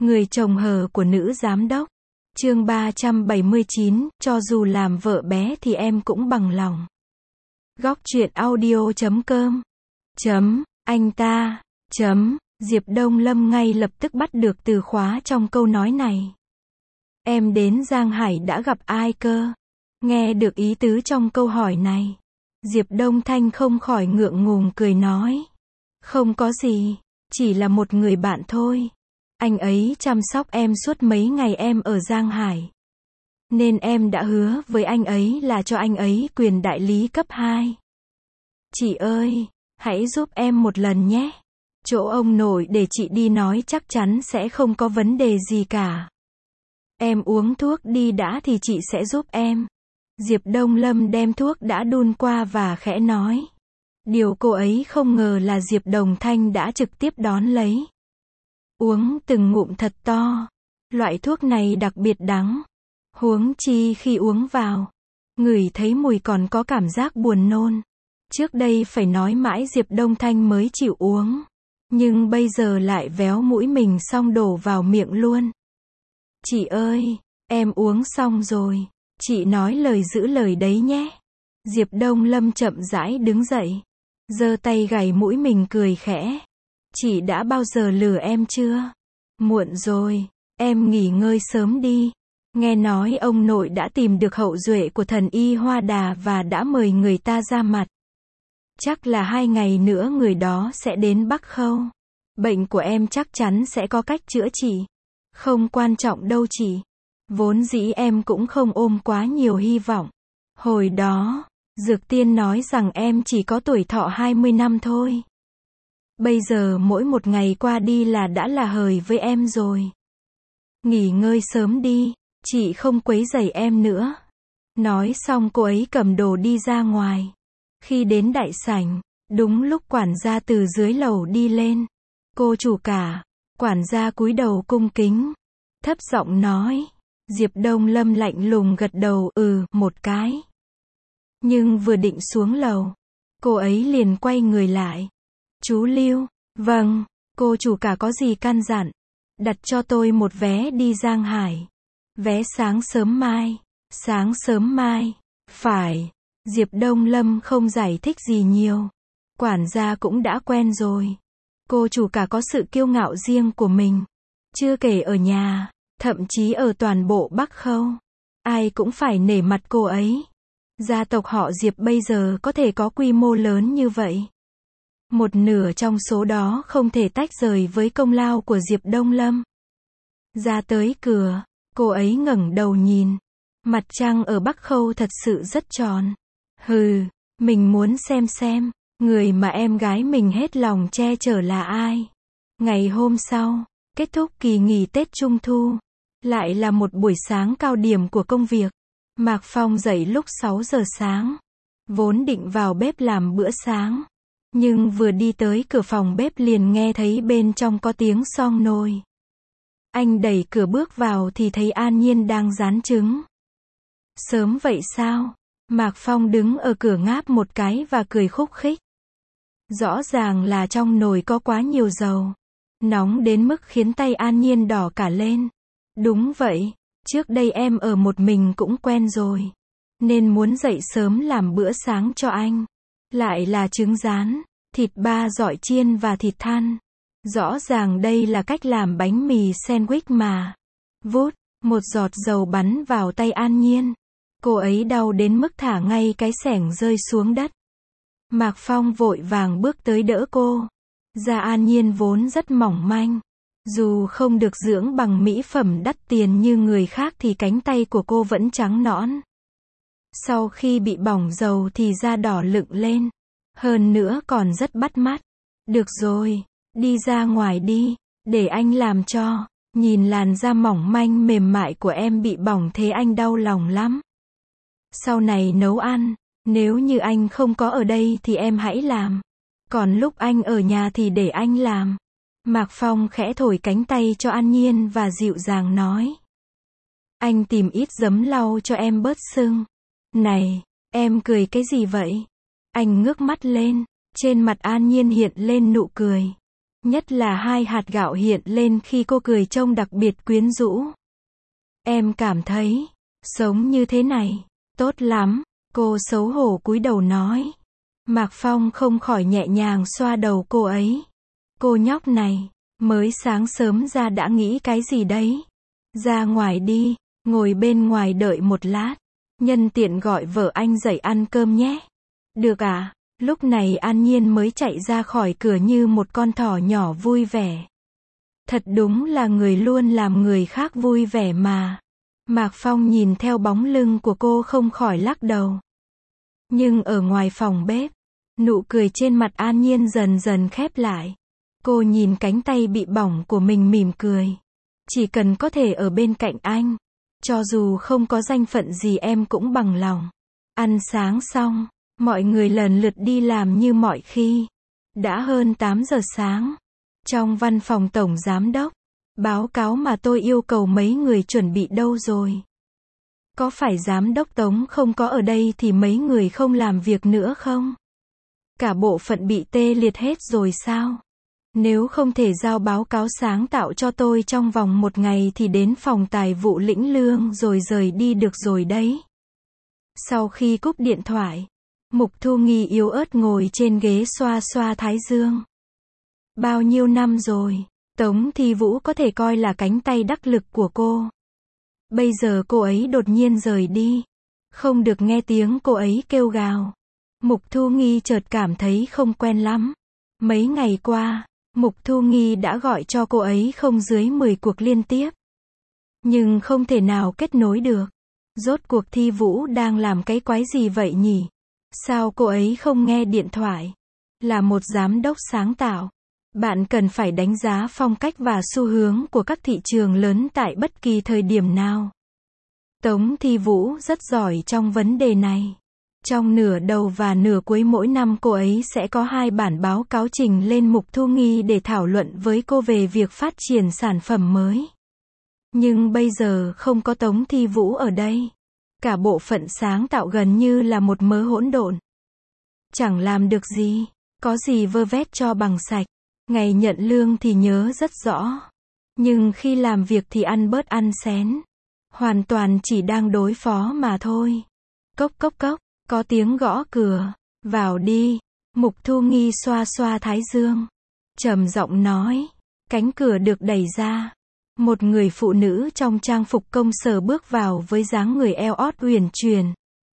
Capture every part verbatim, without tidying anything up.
Người chồng hờ của nữ giám đốc. Chương ba trăm bảy mươi chín, cho dù làm vợ bé thì em cũng bằng lòng. Góc truyện audio chấm com. Chấm, anh ta. Chấm, Diệp Đông Lâm ngay lập tức bắt được từ khóa trong câu nói này. Em đến Giang Hải đã gặp ai cơ? Nghe được ý tứ trong câu hỏi này, Diệp Đông Thanh không khỏi ngượng ngùng cười nói. Không có gì, chỉ là một người bạn thôi. Anh ấy chăm sóc em suốt mấy ngày em ở Giang Hải. Nên em đã hứa với anh ấy là cho anh ấy quyền đại lý cấp hai. Chị ơi, hãy giúp em một lần nhé. Chỗ ông nội để chị đi nói chắc chắn sẽ không có vấn đề gì cả. Em uống thuốc đi đã thì chị sẽ giúp em. Diệp Đông Lâm đem thuốc đã đun qua và khẽ nói. Điều cô ấy không ngờ là Diệp Đồng Thanh đã trực tiếp đón lấy. Uống từng ngụm thật to. Loại thuốc này đặc biệt đắng. Huống chi khi uống vào, ngửi thấy mùi còn có cảm giác buồn nôn. Trước đây phải nói mãi Diệp Đông Thanh mới chịu uống. Nhưng bây giờ lại véo mũi mình xong đổ vào miệng luôn. Chị ơi, em uống xong rồi. Chị nói lời giữ lời đấy nhé. Diệp Đông Lâm chậm rãi đứng dậy. Giơ tay gảy mũi mình cười khẽ. Chị đã bao giờ lừa em chưa? Muộn rồi, em nghỉ ngơi sớm đi. Nghe nói ông nội đã tìm được hậu duệ của thần y Hoa Đà và đã mời người ta ra mặt. Chắc là hai ngày nữa người đó sẽ đến Bắc Khâu. Bệnh của em chắc chắn sẽ có cách chữa trị. Không quan trọng đâu chị. Vốn dĩ em cũng không ôm quá nhiều hy vọng. Hồi đó, Dược Tiên nói rằng em chỉ có tuổi thọ hai mươi năm thôi. Bây giờ mỗi một ngày qua đi là đã là hời với em rồi. Nghỉ ngơi sớm đi, chị không quấy rầy em nữa. Nói xong cô ấy cầm đồ đi ra ngoài. Khi đến đại sảnh, đúng lúc quản gia từ dưới lầu đi lên. Cô chủ cả. Quản gia cúi đầu cung kính, thấp giọng nói. Diệp Đông Lâm lạnh lùng gật đầu ừ một cái. Nhưng vừa định xuống lầu, cô ấy liền quay người lại. Chú Lưu, vâng, cô chủ cả có gì căn dặn? Đặt cho tôi một vé đi Giang Hải. Vé sáng sớm mai. Sáng sớm mai. Phải. Diệp Đông Lâm không giải thích gì nhiều. Quản gia cũng đã quen rồi. Cô chủ cả có sự kiêu ngạo riêng của mình. Chưa kể ở nhà, thậm chí ở toàn bộ Bắc Khâu. Ai cũng phải nể mặt cô ấy. Gia tộc họ Diệp bây giờ có thể có quy mô lớn như vậy. Một nửa trong số đó không thể tách rời với công lao của Diệp Đông Lâm. Ra tới cửa, cô ấy ngẩng đầu nhìn. Mặt trăng ở Bắc Khâu thật sự rất tròn. Hừ, mình muốn xem xem, người mà em gái mình hết lòng che chở là ai. Ngày hôm sau, kết thúc kỳ nghỉ Tết Trung Thu. Lại là một buổi sáng cao điểm của công việc. Mạc Phong dậy lúc sáu giờ sáng. Vốn định vào bếp làm bữa sáng. Nhưng vừa đi tới cửa phòng bếp liền nghe thấy bên trong có tiếng xong nồi. Anh đẩy cửa bước vào thì thấy An Nhiên đang rán trứng. Sớm vậy sao? Mạc Phong đứng ở cửa ngáp một cái và cười khúc khích. Rõ ràng là trong nồi có quá nhiều dầu. Nóng đến mức khiến tay An Nhiên đỏ cả lên. Đúng vậy, trước đây em ở một mình cũng quen rồi. Nên muốn dậy sớm làm bữa sáng cho anh. Lại là trứng rán, thịt ba dọi chiên và thịt than. Rõ ràng đây là cách làm bánh mì sandwich mà. Vút, một giọt dầu bắn vào tay An Nhiên. Cô ấy đau đến mức thả ngay cái xẻng rơi xuống đất. Mạc Phong vội vàng bước tới đỡ cô. Da An Nhiên vốn rất mỏng manh. Dù không được dưỡng bằng mỹ phẩm đắt tiền như người khác thì cánh tay của cô vẫn trắng nõn. Sau khi bị bỏng dầu thì da đỏ lựng lên. Hơn nữa còn rất bắt mắt. Được rồi, đi ra ngoài đi, để anh làm cho. Nhìn làn da mỏng manh mềm mại của em bị bỏng thế anh đau lòng lắm. Sau này nấu ăn, nếu như anh không có ở đây thì em hãy làm. Còn lúc anh ở nhà thì để anh làm. Mạc Phong khẽ thổi cánh tay cho An Nhiên và dịu dàng nói. Anh tìm ít giấm lau cho em bớt sưng. Này, em cười cái gì vậy? Anh ngước mắt lên, trên mặt An Nhiên hiện lên nụ cười. Nhất là hai hạt gạo hiện lên khi cô cười trông đặc biệt quyến rũ. Em cảm thấy, sống như thế này, tốt lắm, cô xấu hổ cúi đầu nói. Mạc Phong không khỏi nhẹ nhàng xoa đầu cô ấy. Cô nhóc này, mới sáng sớm ra đã nghĩ cái gì đấy? Ra ngoài đi, ngồi bên ngoài đợi một lát. Nhân tiện gọi vợ anh dậy ăn cơm nhé. Được à? Lúc này An Nhiên mới chạy ra khỏi cửa như một con thỏ nhỏ vui vẻ. Thật đúng là người luôn làm người khác vui vẻ mà. Mạc Phong nhìn theo bóng lưng của cô không khỏi lắc đầu. Nhưng ở ngoài phòng bếp, nụ cười trên mặt An Nhiên dần dần khép lại. Cô nhìn cánh tay bị bỏng của mình mỉm cười. Chỉ cần có thể ở bên cạnh anh, cho dù không có danh phận gì em cũng bằng lòng. Ăn sáng xong, mọi người lần lượt đi làm như mọi khi. Đã hơn tám giờ sáng. Trong văn phòng tổng giám đốc, báo cáo mà tôi yêu cầu mấy người chuẩn bị đâu rồi? Có phải giám đốc Tống không có ở đây thì mấy người không làm việc nữa không? Cả bộ phận bị tê liệt hết rồi sao? Nếu không thể giao báo cáo sáng tạo cho tôi trong vòng một ngày thì đến phòng tài vụ lĩnh lương rồi rời đi được rồi đấy. Sau khi cúp điện thoại, Mục Thu Nghi yếu ớt ngồi trên ghế xoa xoa thái dương. Bao nhiêu năm rồi, Tống Thi Vũ có thể coi là cánh tay đắc lực của cô. Bây giờ cô ấy đột nhiên rời đi. Không được nghe tiếng cô ấy kêu gào. Mục Thu Nghi chợt cảm thấy không quen lắm. Mấy ngày qua, Mục Thu Nghi đã gọi cho cô ấy không dưới mười cuộc liên tiếp. Nhưng không thể nào kết nối được. Rốt cuộc Thi Vũ đang làm cái quái gì vậy nhỉ? Sao cô ấy không nghe điện thoại? Là một giám đốc sáng tạo. Bạn cần phải đánh giá phong cách và xu hướng của các thị trường lớn tại bất kỳ thời điểm nào. Tống Thi Vũ rất giỏi trong vấn đề này. Trong nửa đầu và nửa cuối mỗi năm cô ấy sẽ có hai bản báo cáo trình lên Mục Thu Nghi để thảo luận với cô về việc phát triển sản phẩm mới. Nhưng bây giờ không có Tống Thi Vũ ở đây. Cả bộ phận sáng tạo gần như là một mớ hỗn độn. Chẳng làm được gì, có gì vơ vét cho bằng sạch. Ngày nhận lương thì nhớ rất rõ. Nhưng khi làm việc thì ăn bớt ăn xén. Hoàn toàn chỉ đang đối phó mà thôi. Cốc cốc cốc, có tiếng gõ cửa. Vào đi. Mục Thu Nghi xoa xoa thái dương. Trầm giọng nói. Cánh cửa được đẩy ra. Một người phụ nữ trong trang phục công sở bước vào với dáng người eo ót uyển chuyển.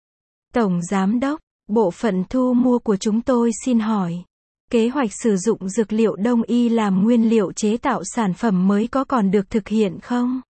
Tổng giám đốc, bộ phận thu mua của chúng tôi xin hỏi. Kế hoạch sử dụng dược liệu đông y làm nguyên liệu chế tạo sản phẩm mới có còn được thực hiện không?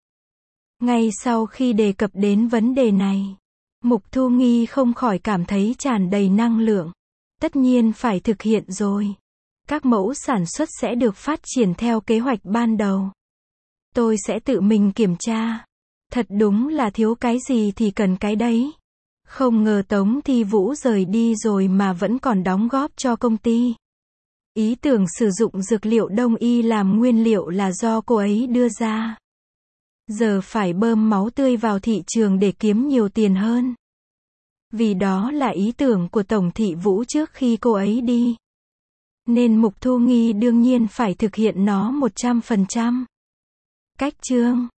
Ngay sau khi đề cập đến vấn đề này, Mục Thu Nghi không khỏi cảm thấy tràn đầy năng lượng. Tất nhiên phải thực hiện rồi. Các mẫu sản xuất sẽ được phát triển theo kế hoạch ban đầu. Tôi sẽ tự mình kiểm tra. Thật đúng là thiếu cái gì thì cần cái đấy. Không ngờ Tống Thi Vũ rời đi rồi mà vẫn còn đóng góp cho công ty. Ý tưởng sử dụng dược liệu đông y làm nguyên liệu là do cô ấy đưa ra. Giờ phải bơm máu tươi vào thị trường để kiếm nhiều tiền hơn. Vì đó là ý tưởng của Tổng thị Vũ trước khi cô ấy đi. Nên Mục Thu Nghi đương nhiên phải thực hiện nó một trăm phần trăm. Cách chương